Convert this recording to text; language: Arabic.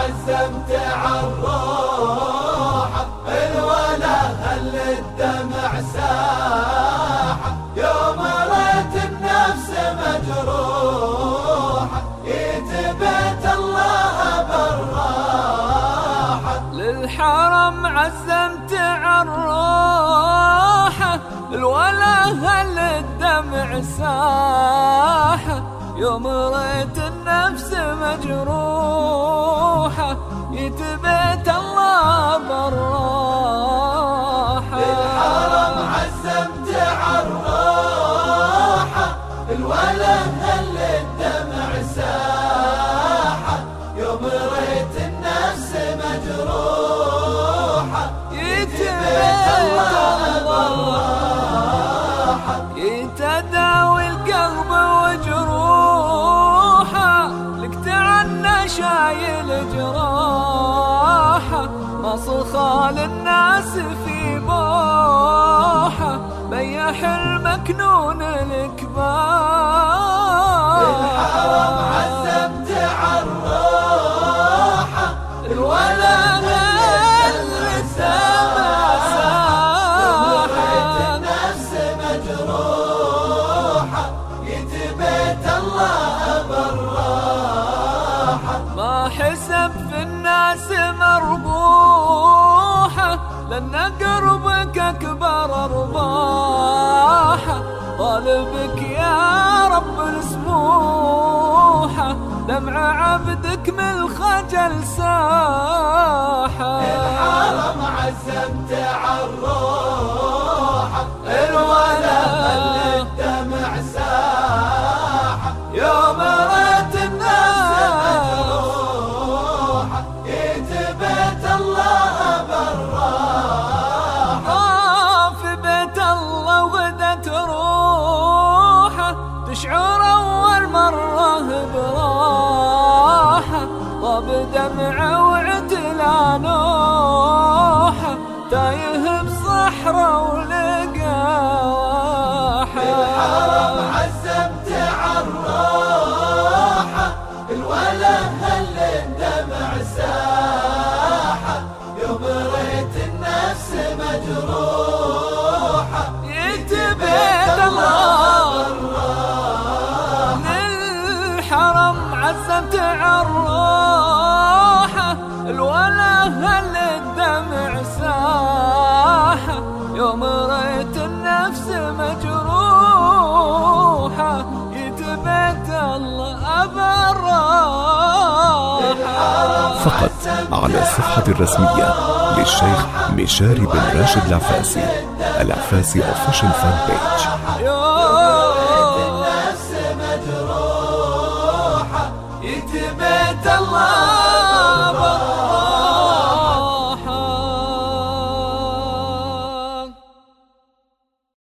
عزمت عالروحة الولا هل الدمع ساحة يوم رأيت النفس مجروحة يتبت الله بالراحة للحرم عزمت عالروحة الولا هل الدمع ساحة يوم رأيت النفس مجروحة يتبت الله بالراحة للحرم عزمت عالروحة الولا هل الدمع ساحة يوم رأيت النفس مجروحة يتبت الله بالراحة يتداوي القلب وجروحه لك تعنى شايل جراحه مصخال الناس في بوحه بيح المكنون الكبار الحرم عزمت عالروحة الولا ما حسب في الناس مربوحة لأن قربك أكبر أرباحة طالبك يا رب السموحة دمع عبدك من الخجل ساحة الحرم عزمت عالروحة الولا هل الدمع ساحة يوم رأيت الناس مجروحة يتبت الله بالراحة في بيت الله ودت روحه تشعر أول مرة براحة طاب دمعه وعتلى نوحه تايه بصحراء ولقاحه الحرم عزمت عالروحة الولا هل الدمع ساحة يوم رأيت النفس مجروحة يتبت الله للحرم عزمت عالروحة الولا هل الدمع ساحة يوم رأيت النفس مجروحة يتبت الله بالراحة. فقط على الصفحة الرسمية للشيخ مشاري بن راشد العفاسي Official Fan Page. النفس مجروحة يتبت الله